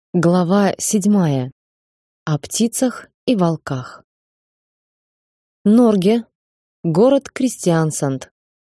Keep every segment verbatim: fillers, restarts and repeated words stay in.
Глава седьмая. О птицах и волках. Норге. Город Кристиансанд.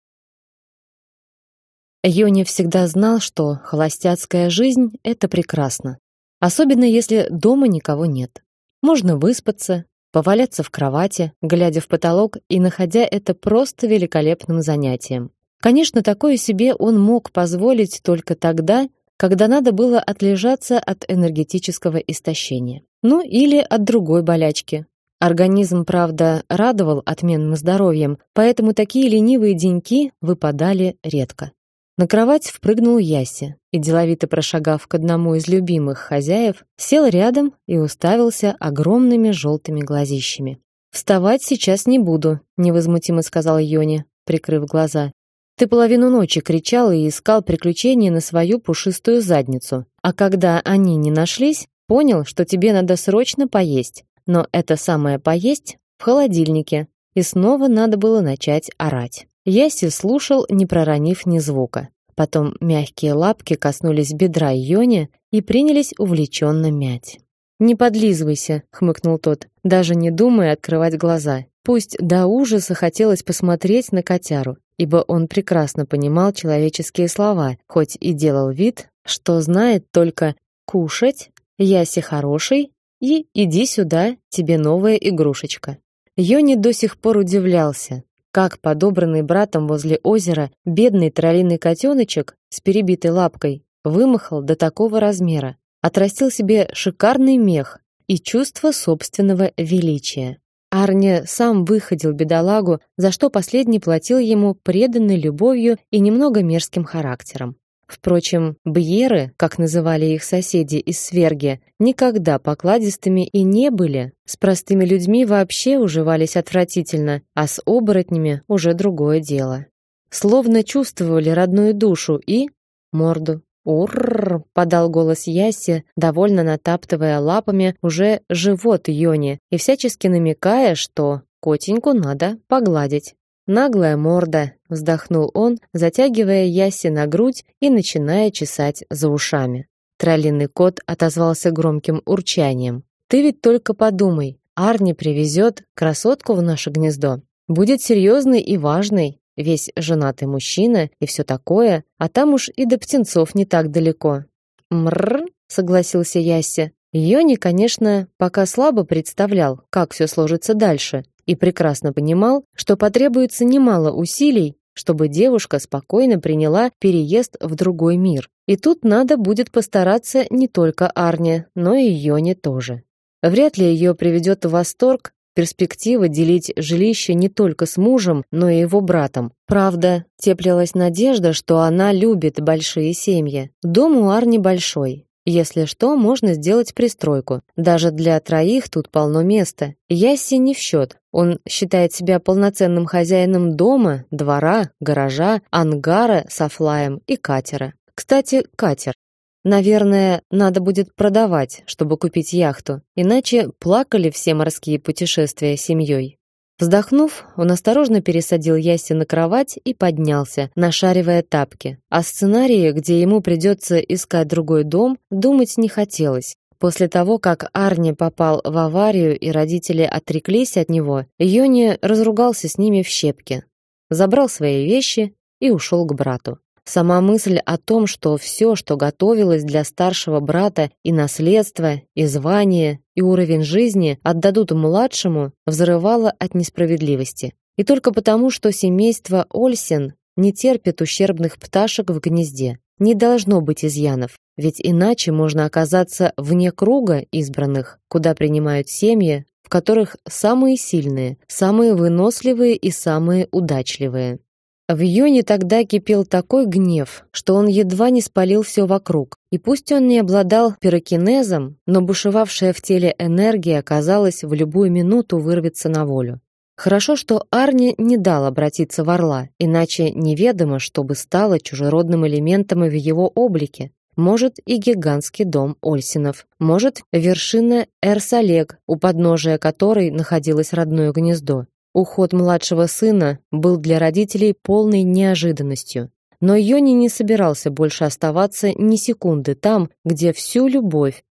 Йони всегда знал, что холостяцкая жизнь — это прекрасно. Особенно если дома никого нет. Можно выспаться, поваляться в кровати, глядя в потолок и находя это просто великолепным занятием. Конечно, такое себе он мог позволить только тогда, когда надо было отлежаться от энергетического истощения. Ну или от другой болячки. Организм, правда, радовал отменным здоровьем, поэтому такие ленивые деньки выпадали редко. На кровать впрыгнул Ясси и, деловито прошагав к одному из любимых хозяев, сел рядом и уставился огромными желтыми глазищами. «Вставать сейчас не буду», — невозмутимо сказал Йони, прикрыв глаза. «Ты половину ночи кричал и искал приключения на свою пушистую задницу, а когда они не нашлись, понял, что тебе надо срочно поесть, но это самое поесть в холодильнике, и снова надо было начать орать». Ясси слушал, не проронив ни звука. Потом мягкие лапки коснулись бедра Йони и принялись увлеченно мять. «Не подлизывайся», — хмыкнул тот, даже не думая открывать глаза. Пусть до ужаса хотелось посмотреть на котяру, ибо он прекрасно понимал человеческие слова, хоть и делал вид, что знает только «кушать», «Ясси хороший» и «иди сюда, тебе новая игрушечка». Йони до сих пор удивлялся, как подобранный братом возле озера бедный троллиный котеночек с перебитой лапкой вымахал до такого размера, отрастил себе шикарный мех и чувство собственного величия. Арни сам выходил бедолагу, за что последний платил ему преданной любовью и немного мерзким характером. Впрочем, бьеры, как называли их соседи из Сверги, никогда покладистыми и не были. С простыми людьми вообще уживались отвратительно, а с оборотнями уже другое дело. Словно чувствовали родную душу и морду. «Урррр!» — подал голос Ясси, довольно натаптывая лапами уже живот Йони и всячески намекая, что котеньку надо погладить. «Наглая морда!» — вздохнул он, затягивая Ясси на грудь и начиная чесать за ушами. Троллиный кот отозвался громким урчанием. «Ты ведь только подумай, Арни привезет красотку в наше гнездо. Будет серьезный и важный, весь женатый мужчина и все такое, а там уж и до птенцов не так далеко». «Мрррр», — согласился Ясси. Йони, конечно, пока слабо представлял, как все сложится дальше, и прекрасно понимал, что потребуется немало усилий, чтобы девушка спокойно приняла переезд в другой мир. И тут надо будет постараться не только Арни, но и Йони тоже. Вряд ли ее приведет в восторг перспектива делить жилище не только с мужем, но и его братом. Правда, теплилась надежда, что она любит большие семьи. Дом у Арни большой. Если что, можно сделать пристройку. Даже для троих тут полно места. Ясси не в счет. Он считает себя полноценным хозяином дома, двора, гаража, ангара с офлаем и катера. Кстати, катер. Наверное, надо будет продавать, чтобы купить яхту. Иначе плакали все морские путешествия семьей. Вздохнув, он осторожно пересадил Ясси на кровать и поднялся, нашаривая тапки. О сценарии, где ему придется искать другой дом, думать не хотелось. После того, как Арни попал в аварию и родители отреклись от него, Йони разругался с ними в щепки, забрал свои вещи и ушел к брату. Сама мысль о том, что все, что готовилось для старшего брата, и наследство, и звание, и уровень жизни отдадут младшему, взрывала от несправедливости. И только потому, что семейство Ольсен не терпит ущербных пташек в гнезде. Не должно быть изъянов, ведь иначе можно оказаться вне круга избранных, куда принимают семьи, в которых самые сильные, самые выносливые и самые удачливые. В Йони тогда кипел такой гнев, что он едва не спалил все вокруг. И пусть он не обладал пирокинезом, но бушевавшая в теле энергия, казалось, в любую минуту вырвется на волю. Хорошо, что Арни не дал обратиться в орла, иначе неведомо, что бы стало чужеродным элементом в его облике. Может, и гигантский дом Ольсинов, может, вершина Эрсалег, у подножия которой находилось родное гнездо. Уход младшего сына был для родителей полной неожиданностью. Но Йони не собирался больше оставаться ни секунды там, где всю любовь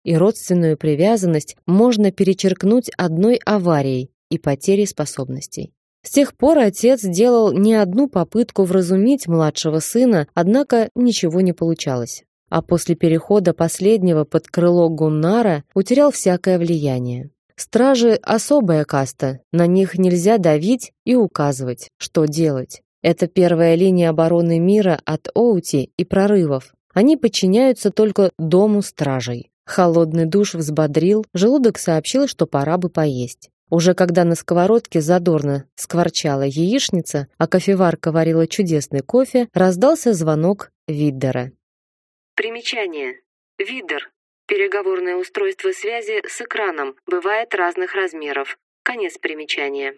и родственную привязанность можно перечеркнуть одной аварией и потерей способностей. С тех пор отец делал не одну попытку вразумить младшего сына, однако ничего не получалось. А после перехода последнего под крыло Гуннара утерял всякое влияние. Стражи – особая каста, на них нельзя давить и указывать, что делать. Это первая линия обороны мира от Оути и прорывов. Они подчиняются только дому стражей. Холодный душ взбодрил, желудок сообщил, что пора бы поесть. Уже когда на сковородке задорно скворчала яичница, а кофеварка варила чудесный кофе, раздался звонок Виддера. Примечание. Виддер. Переговорное устройство связи с экраном. Бывает разных размеров. Конец примечания.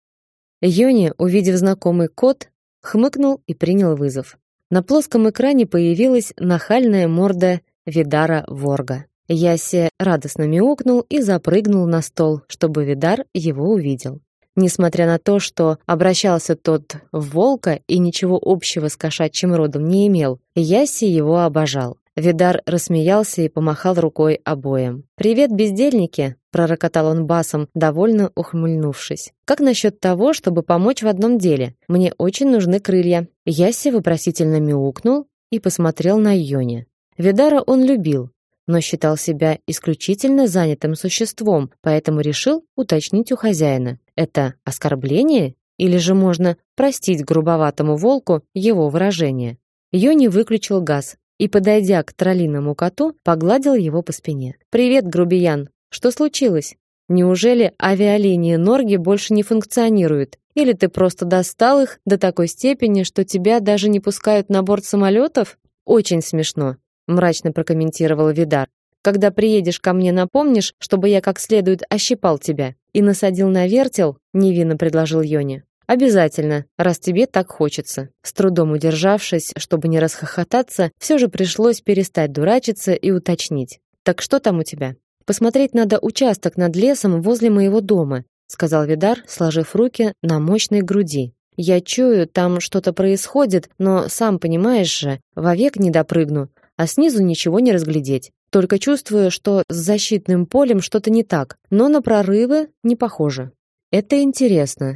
Йони, увидев знакомый код, хмыкнул и принял вызов. На плоском экране появилась нахальная морда Видара Ворга. Яссе радостно мяукнул и запрыгнул на стол, чтобы Видар его увидел. Несмотря на то, что обращался тот в волка и ничего общего с кошачьим родом не имел, Яссе его обожал. Видар рассмеялся и помахал рукой обоим. «Привет, бездельники!» — пророкотал он басом, довольно ухмыльнувшись. «Как насчет того, чтобы помочь в одном деле? Мне очень нужны крылья». Яссе вопросительно мяукнул и посмотрел на Йони. Видара он любил, но считал себя исключительно занятым существом, поэтому решил уточнить у хозяина. Это оскорбление? Или же можно простить грубоватому волку его выражение? Йони выключил газ и, подойдя к троллиному коту, погладил его по спине. «Привет, грубиян! Что случилось? Неужели авиалинии Норги больше не функционируют? Или ты просто достал их до такой степени, что тебя даже не пускают на борт самолетов? Очень смешно», — мрачно прокомментировал Видар. «Когда приедешь ко мне, напомнишь, чтобы я как следует ощипал тебя и насадил на вертел?» — невинно предложил Йони. «Обязательно, раз тебе так хочется». С трудом удержавшись, чтобы не расхохотаться, все же пришлось перестать дурачиться и уточнить. «Так что там у тебя?» «Посмотреть надо участок над лесом возле моего дома», сказал Видар, сложив руки на мощной груди. «Я чую, там что-то происходит, но, сам понимаешь же, вовек не допрыгну, а снизу ничего не разглядеть. Только чувствую, что с защитным полем что-то не так, но на прорывы не похоже». «Это интересно».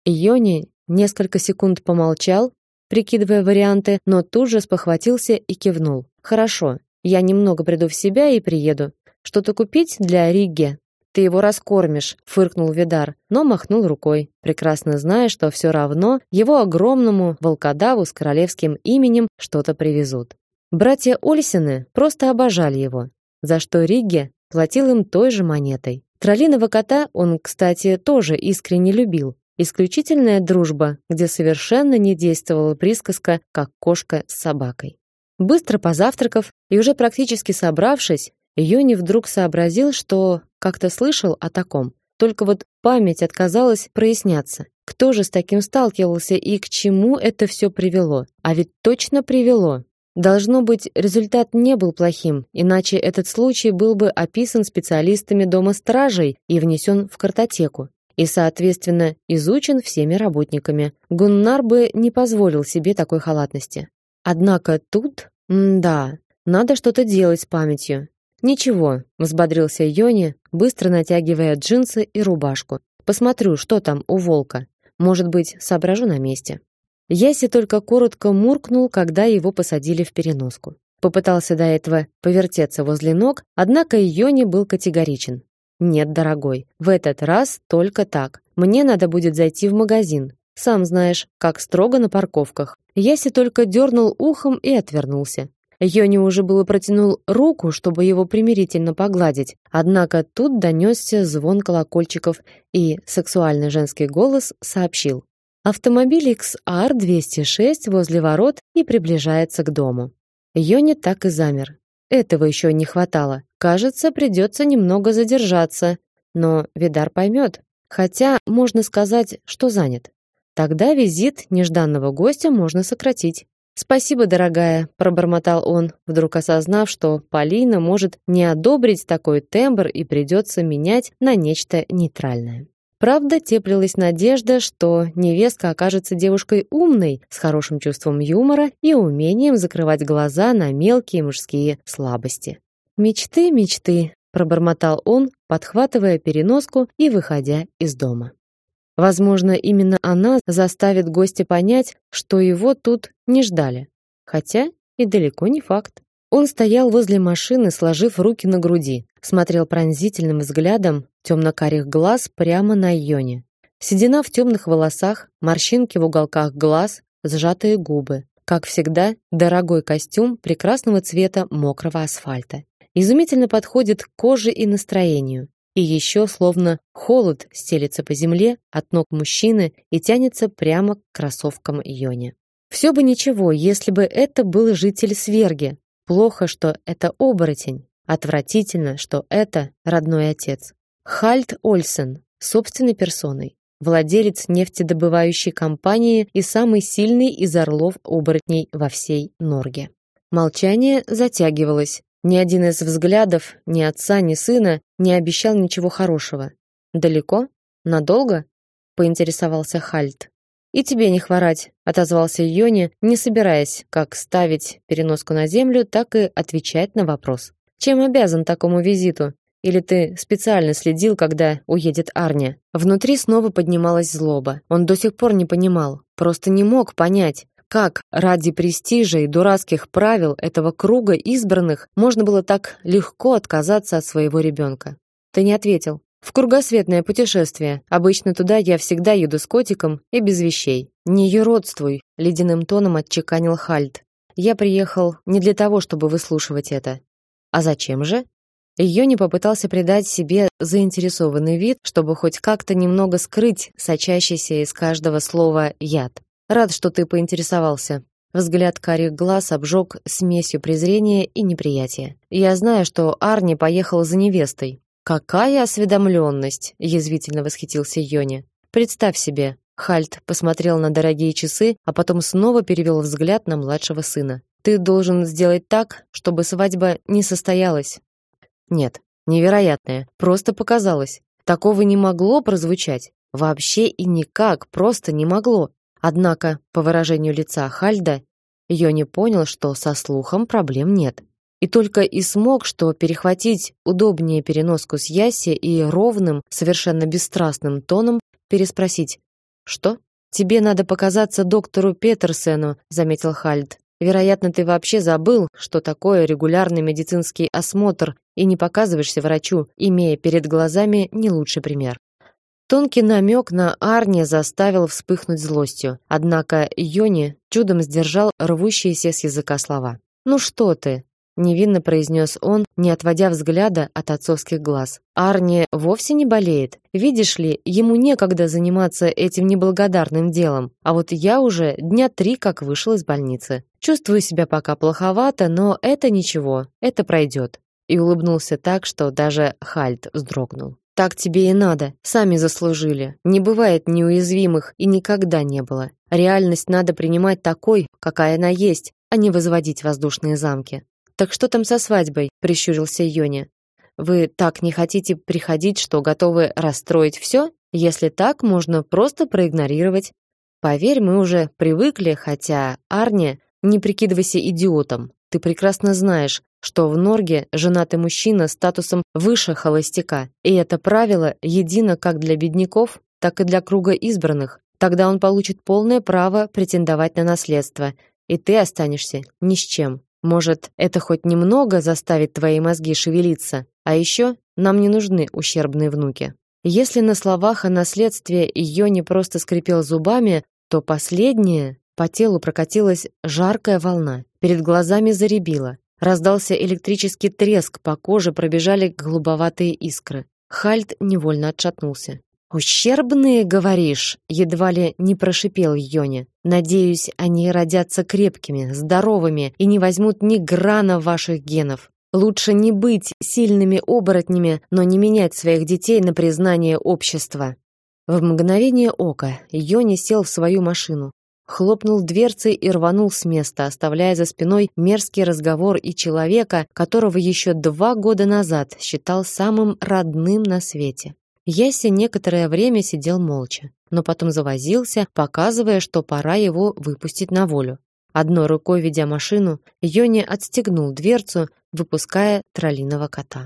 Йони несколько секунд помолчал, прикидывая варианты, но тут же спохватился и кивнул. «Хорошо, я немного приду в себя и приеду. Что-то купить для Ригге?» «Ты его раскормишь», — фыркнул Видар, но махнул рукой, прекрасно зная, что все равно его огромному волкодаву с королевским именем что-то привезут. Братья Ольсены просто обожали его, за что Ригге платил им той же монетой. Троллиного кота он, кстати, тоже искренне любил. Исключительная дружба, где совершенно не действовала присказка «как кошка с собакой». Быстро позавтракав и уже практически собравшись, Йони вдруг сообразил, что как-то слышал о таком. Только вот память отказалась проясняться. Кто же с таким сталкивался и к чему это все привело? А ведь точно привело. Должно быть, результат не был плохим, иначе этот случай был бы описан специалистами Дома стражей и внесен в картотеку. И, соответственно, изучен всеми работниками. Гуннар бы не позволил себе такой халатности. Однако тут, м-да, надо что-то делать с памятью. «Ничего», — взбодрился Йони, быстро натягивая джинсы и рубашку. «Посмотрю, что там у волка. Может быть, соображу на месте». Яси только коротко муркнул, когда его посадили в переноску. Попытался до этого повертеться возле ног, однако Йони был категоричен. «Нет, дорогой, в этот раз только так. Мне надо будет зайти в магазин. Сам знаешь, как строго на парковках». Яси только дернул ухом и отвернулся. Йони уже было протянул руку, чтобы его примирительно погладить, однако тут донесся звон колокольчиков, и сексуальный женский голос сообщил: «Автомобиль икс ар двести шесть возле ворот и приближается к дому». Йони так и замер. Этого еще не хватало. Кажется, придется немного задержаться, но Видар поймет, хотя можно сказать, что занят. Тогда визит нежданного гостя можно сократить. «Спасибо, дорогая», — пробормотал он, вдруг осознав, что Полина может не одобрить такой тембр и придется менять на нечто нейтральное. Правда, теплилась надежда, что невестка окажется девушкой умной, с хорошим чувством юмора и умением закрывать глаза на мелкие мужские слабости. Мечты, мечты. пробормотал он, подхватывая переноску и выходя из дома. Возможно, именно она заставит гостя понять, что его тут не ждали. Хотя и далеко не факт. Он стоял возле машины, сложив руки на груди, смотрел пронзительным взглядом темно-карих глаз прямо на Йоне. Седина в темных волосах, морщинки в уголках глаз, сжатые губы. Как всегда, дорогой костюм прекрасного цвета мокрого асфальта. Изумительно подходит к коже и настроению. И еще словно холод стелется по земле от ног мужчины и тянется прямо к кроссовкам Йоне. Все бы ничего, если бы это был житель Сверги. Плохо, что это оборотень. Отвратительно, что это родной отец. Хальд Ольсен, собственной персоной. Владелец нефтедобывающей компании и самый сильный из орлов-оборотней во всей Норге. Молчание затягивалось. Ни один из взглядов ни отца, ни сына не обещал ничего хорошего. «Далеко? Надолго?» — поинтересовался Хальд. «И тебе не хворать», — отозвался Йони, не собираясь как ставить переноску на землю, так и отвечать на вопрос. «Чем обязан такому визиту? Или ты специально следил, когда уедет Арня?» Внутри снова поднималась злоба. Он до сих пор не понимал, просто не мог понять, как ради престижа и дурацких правил этого круга избранных можно было так легко отказаться от своего ребенка. «Ты не ответил». «В кругосветное путешествие. Обычно туда я всегда еду с котиком и без вещей». «Не юродствуй», — ледяным тоном отчеканил Хальд. «Я приехал не для того, чтобы выслушивать это». «А зачем же?» Йони попытался придать себе заинтересованный вид, чтобы хоть как-то немного скрыть сочащийся из каждого слова яд. «Рад, что ты поинтересовался». Взгляд карих глаз обжег смесью презрения и неприятия. «Я знаю, что Арни поехал за невестой». «Какая осведомленность!» — язвительно восхитился Йони. «Представь себе». Хальд посмотрел на дорогие часы, а потом снова перевел взгляд на младшего сына. «Ты должен сделать так, чтобы свадьба не состоялась». «Нет, невероятное. Просто показалось. Такого не могло прозвучать. Вообще и никак, просто не могло». Однако, по выражению лица Хальда, Йони понял, что со слухом проблем нет. И только и смог что перехватить удобнее переноску с Яси и ровным, совершенно бесстрастным тоном переспросить: «Что? Тебе надо показаться доктору Петерсену», — заметил Хальд. «Вероятно, ты вообще забыл, что такое регулярный медицинский осмотр, и не показываешься врачу, имея перед глазами не лучший пример». Тонкий намек на Арни заставил вспыхнуть злостью, однако Йони чудом сдержал рвущиеся с языка слова. «Ну что ты?» невинно произнес он, не отводя взгляда от отцовских глаз. Арни вовсе не болеет. Видишь ли, ему некогда заниматься этим неблагодарным делом. А вот я уже дня три как вышел из больницы. Чувствую себя пока плоховато, но это ничего, это пройдет. И улыбнулся так, что даже Хальд вздрогнул. Так тебе и надо, сами заслужили. Не бывает неуязвимых и никогда не было. Реальность надо принимать такой, какая она есть, а не возводить воздушные замки. Так что там со свадьбой? Прищурился Йони. Вы так не хотите приходить, что готовы расстроить все? Если так, можно просто проигнорировать. Поверь, мы уже привыкли, хотя Арни, не прикидывайся идиотом. Ты прекрасно знаешь, что в Норге женатый мужчина статусом выше холостяка, и это правило едино как для бедняков, так и для круга избранных. Тогда он получит полное право претендовать на наследство, и ты останешься ни с чем. Может, это хоть немного заставит твои мозги шевелиться, а еще нам не нужны ущербные внуки. Если на словах о наследстве Йони просто скрипел зубами, то последнее по телу прокатилась жаркая волна, перед глазами заребило. Раздался электрический треск, по коже пробежали голубоватые искры. Хальд невольно отшатнулся. «Ущербные, говоришь?» — едва ли не прошипел Йони. «Надеюсь, они родятся крепкими, здоровыми и не возьмут ни грана ваших генов. Лучше не быть сильными оборотнями, но не менять своих детей на признание общества». В мгновение ока Йони сел в свою машину, хлопнул дверцей и рванул с места, оставляя за спиной мерзкий разговор и человека, которого еще два года назад считал самым родным на свете. Яся некоторое время сидел молча, но потом завозился, показывая, что пора его выпустить на волю. Одной рукой ведя машину, Йони отстегнул дверцу, выпуская троллиного кота.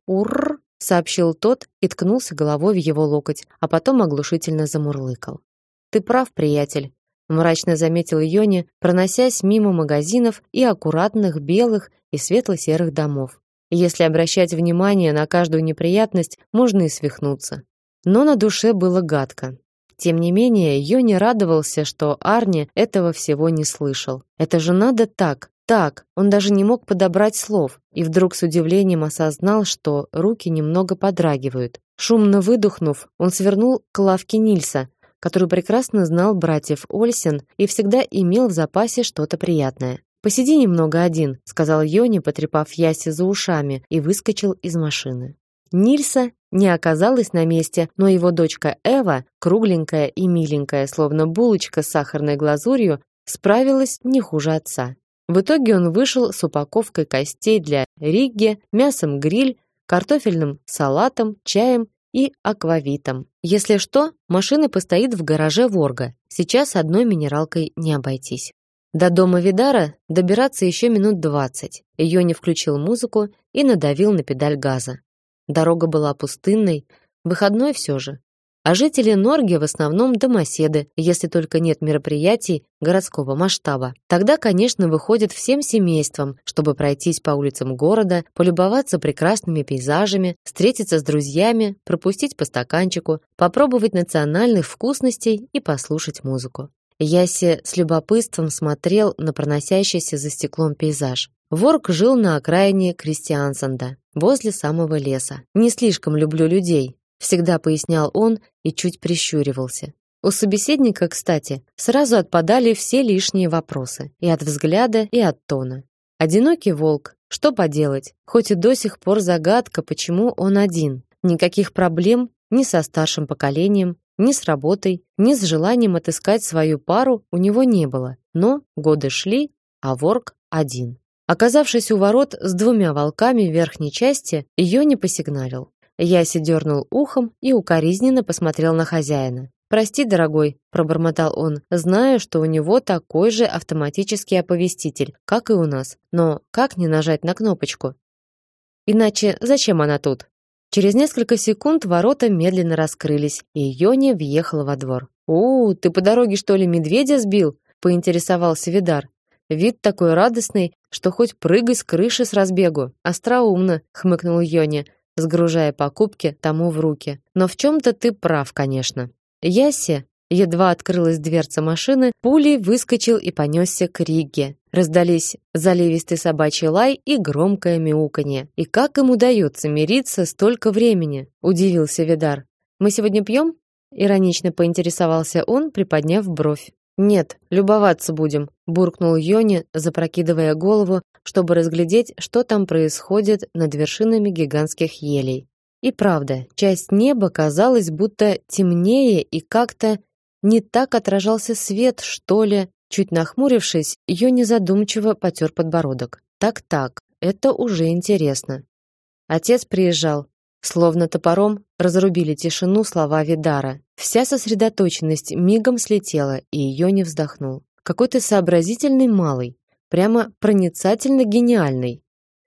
«Урр», — сообщил тот и ткнулся головой в его локоть, а потом оглушительно замурлыкал. «Ты прав, приятель», — мрачно заметил Йони, проносясь мимо магазинов и аккуратных белых и светло-серых домов. Если обращать внимание на каждую неприятность, можно и свихнуться. Но на душе было гадко. Тем не менее, Йони радовался, что Арни этого всего не слышал. Это же надо так, так. Он даже не мог подобрать слов, и вдруг с удивлением осознал, что руки немного подрагивают. Шумно выдохнув, он свернул к лавке Нильса, который прекрасно знал братьев Ольсен и всегда имел в запасе что-то приятное. «Посиди немного один», — сказал Йони, потрепав Яси за ушами, и выскочил из машины. Нильса не оказалось на месте, но его дочка Эва, кругленькая и миленькая, словно булочка с сахарной глазурью, справилась не хуже отца. В итоге он вышел с упаковкой костей для ригги, мясом гриль, картофельным салатом, чаем и аквавитом. Если что, машина постоит в гараже Ворга. Сейчас одной минералкой не обойтись. До дома Видара добираться еще минут двадцать. Йони включил музыку и надавил на педаль газа. Дорога была пустынной, выходной все же. А жители Норги в основном домоседы, если только нет мероприятий городского масштаба. Тогда, конечно, выходят всем семейством, чтобы пройтись по улицам города, полюбоваться прекрасными пейзажами, встретиться с друзьями, пропустить по стаканчику, попробовать национальных вкусностей и послушать музыку. Яси с любопытством смотрел на проносящийся за стеклом пейзаж. Ворг жил на окраине Кристиансанда, возле самого леса. «Не слишком люблю людей», — всегда пояснял он и чуть прищуривался. У собеседника, кстати, сразу отпадали все лишние вопросы, и от взгляда, и от тона. Одинокий волк, что поделать, хоть и до сих пор загадка, почему он один. Никаких проблем ни со старшим поколением, ни с работой, ни с желанием отыскать свою пару у него не было. Но годы шли, а Ворг один. Оказавшись у ворот с двумя волками в верхней части, Йони посигналил. Яси дернул ухом и укоризненно посмотрел на хозяина. «Прости, дорогой», — пробормотал он, «знаю, что у него такой же автоматический оповеститель, как и у нас. Но как не нажать на кнопочку? Иначе зачем она тут?» Через несколько секунд ворота медленно раскрылись, и Йони въехала во двор. «У, ты по дороге, что ли, медведя сбил?» — поинтересовался Видар. «Вид такой радостный, что хоть прыгай с крыши с разбегу». «Остроумно», — хмыкнул Йони, сгружая покупки тому в руки. «Но в чем-то ты прав, конечно». Яси, едва открылась дверца машины, пулей выскочил и понесся к Ригге. Раздались заливистый собачий лай и громкое мяуканье. «И как им удается мириться столько времени?» — удивился Видар. «Мы сегодня пьем?» — иронично поинтересовался он, приподняв бровь. «Нет, любоваться будем», — буркнул Йони, запрокидывая голову, чтобы разглядеть, что там происходит над вершинами гигантских елей. И правда, часть неба казалась будто темнее и как-то не так отражался свет, что ли. Чуть нахмурившись, Йони задумчиво потер подбородок. Так-так, это уже интересно. Отец приезжал. Словно топором разрубили тишину слова Видара. Вся сосредоточенность мигом слетела, и Йони вздохнул. Какой ты сообразительный малый, прямо проницательно гениальный.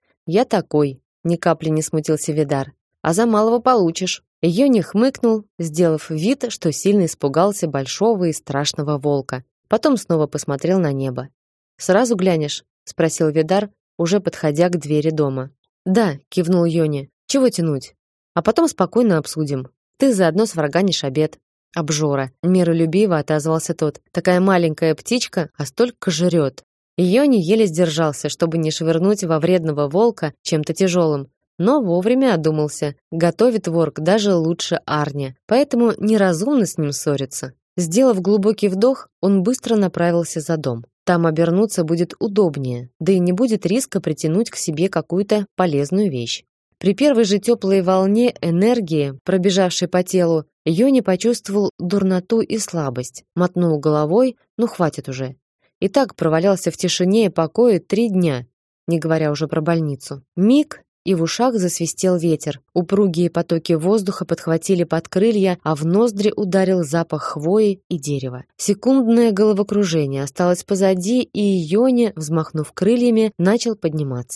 Я такой, ни капли не смутился Видар. А за малого получишь. Йони хмыкнул, сделав вид, что сильно испугался большого и страшного волка. Потом снова посмотрел на небо. «Сразу глянешь?» — спросил Видар, уже подходя к двери дома. «Да», — кивнул Йони. «Чего тянуть? А потом спокойно обсудим. Ты заодно сварганишь обед». «Обжора», — миролюбиво отозвался тот. «Такая маленькая птичка, а столько жрет». Йони еле сдержался, чтобы не швырнуть во вредного волка чем-то тяжелым. Но вовремя одумался. Готовит Ворг даже лучше Арни, поэтому неразумно с ним ссориться. Сделав глубокий вдох, он быстро направился за дом. Там обернуться будет удобнее, да и не будет риска притянуть к себе какую-то полезную вещь. При первой же теплой волне энергии, пробежавшей по телу, Йони почувствовал дурноту и слабость. Мотнул головой, ну хватит уже. И так провалялся в тишине и покое три дня, не говоря уже про больницу. Миг, и в ушах засвистел ветер. Упругие потоки воздуха подхватили под крылья, а в ноздри ударил запах хвои и дерева. Секундное головокружение осталось позади, и Йони, взмахнув крыльями, начал подниматься.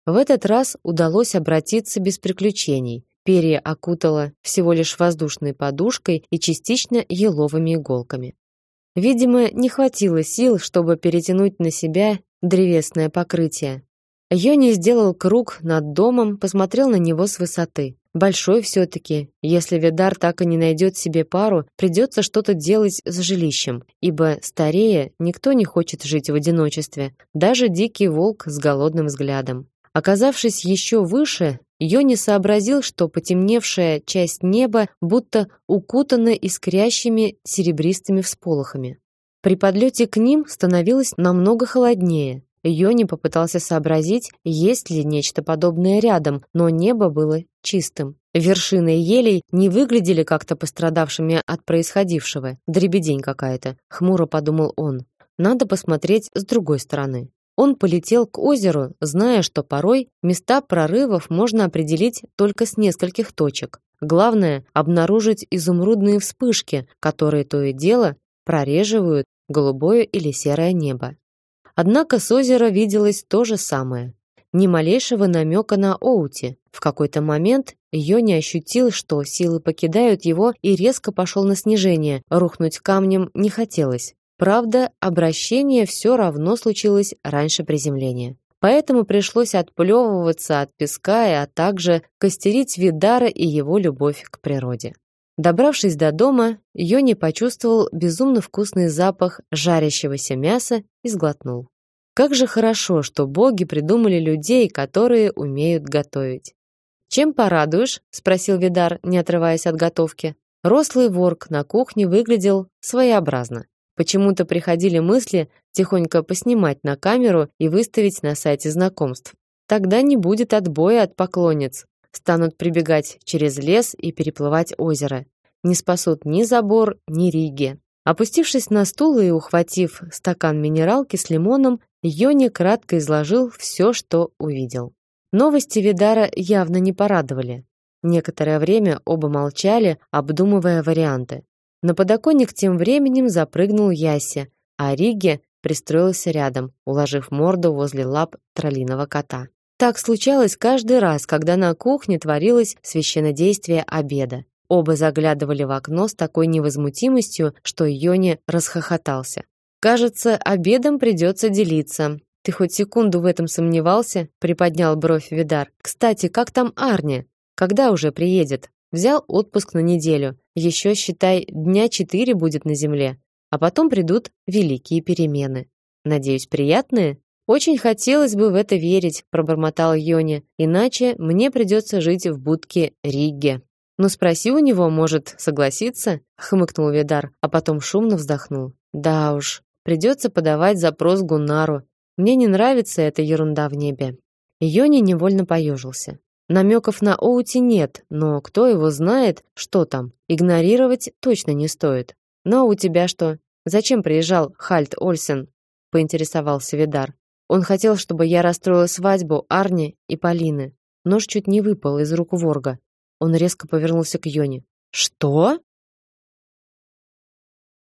В этот раз удалось обратиться без приключений. Перья окутало всего лишь воздушной подушкой и частично еловыми иголками. Видимо, не хватило сил, чтобы перетянуть на себя древесное покрытие. Йони сделал круг над домом, посмотрел на него с высоты. Большой все-таки. Если Видар так и не найдет себе пару, придется что-то делать с жилищем, ибо старея никто не хочет жить в одиночестве, даже дикий волк с голодным взглядом. Оказавшись еще выше, Йони сообразил, что потемневшая часть неба будто укутана искрящими серебристыми всполохами. При подлете к ним становилось намного холоднее. Йони попытался сообразить, есть ли нечто подобное рядом, но небо было чистым. Вершины елей не выглядели как-то пострадавшими от происходившего. Дребедень какая-то, хмуро подумал он. Надо посмотреть с другой стороны. Он полетел к озеру, зная, что порой места прорывов можно определить только с нескольких точек. Главное обнаружить изумрудные вспышки, которые то и дело прореживают голубое или серое небо. Однако с озера виделось то же самое. Ни малейшего намека на Оути. В какой-то момент Йони ощутил, что силы покидают его, и резко пошел на снижение. Рухнуть камнем не хотелось. Правда, обращение все равно случилось раньше приземления. Поэтому пришлось отплевываться от песка, а также костерить Видара и его любовь к природе. Добравшись до дома, Йони почувствовал безумно вкусный запах жарящегося мяса и сглотнул. Как же хорошо, что боги придумали людей, которые умеют готовить. «Чем порадуешь?» – спросил Видар, не отрываясь от готовки. Рослый ворк на кухне выглядел своеобразно. Почему-то приходили мысли тихонько поснимать на камеру и выставить на сайте знакомств. Тогда не будет отбоя от поклонниц. Станут прибегать через лес и переплывать озеро. Не спасут ни забор, ни риги. Опустившись на стул и ухватив стакан минералки с лимоном, Йони кратко изложил все, что увидел. Новости Видара явно не порадовали. Некоторое время оба молчали, обдумывая варианты. На подоконник тем временем запрыгнул Яся, а Риге пристроился рядом, уложив морду возле лап троллиного кота. Так случалось каждый раз, когда на кухне творилось священнодействие обеда. Оба заглядывали в окно с такой невозмутимостью, что Йони расхохотался. «Кажется, обедом придется делиться. Ты хоть секунду в этом сомневался?» — приподнял бровь Видар. «Кстати, как там Арни? Когда уже приедет? Взял отпуск на неделю. Еще, считай, дня четыре будет на земле. А потом придут великие перемены. Надеюсь, приятные?» «Очень хотелось бы в это верить», — пробормотал Йони. «Иначе мне придется жить в будке Риге». «Ну спроси у него, может, согласится?» — хмыкнул Видар, а потом шумно вздохнул. «Да уж, придется подавать запрос Гуннару. Мне не нравится эта ерунда в небе». Йони невольно поежился. Намеков на Оути нет, но кто его знает, что там. Игнорировать точно не стоит. «Ну а у тебя что? Зачем приезжал Хальт Ольсен?» — поинтересовался Видар. «Он хотел, чтобы я расстроила свадьбу Арни и Полины». Нож чуть не выпал из рук ворга. Он резко повернулся к Йони. «Что?»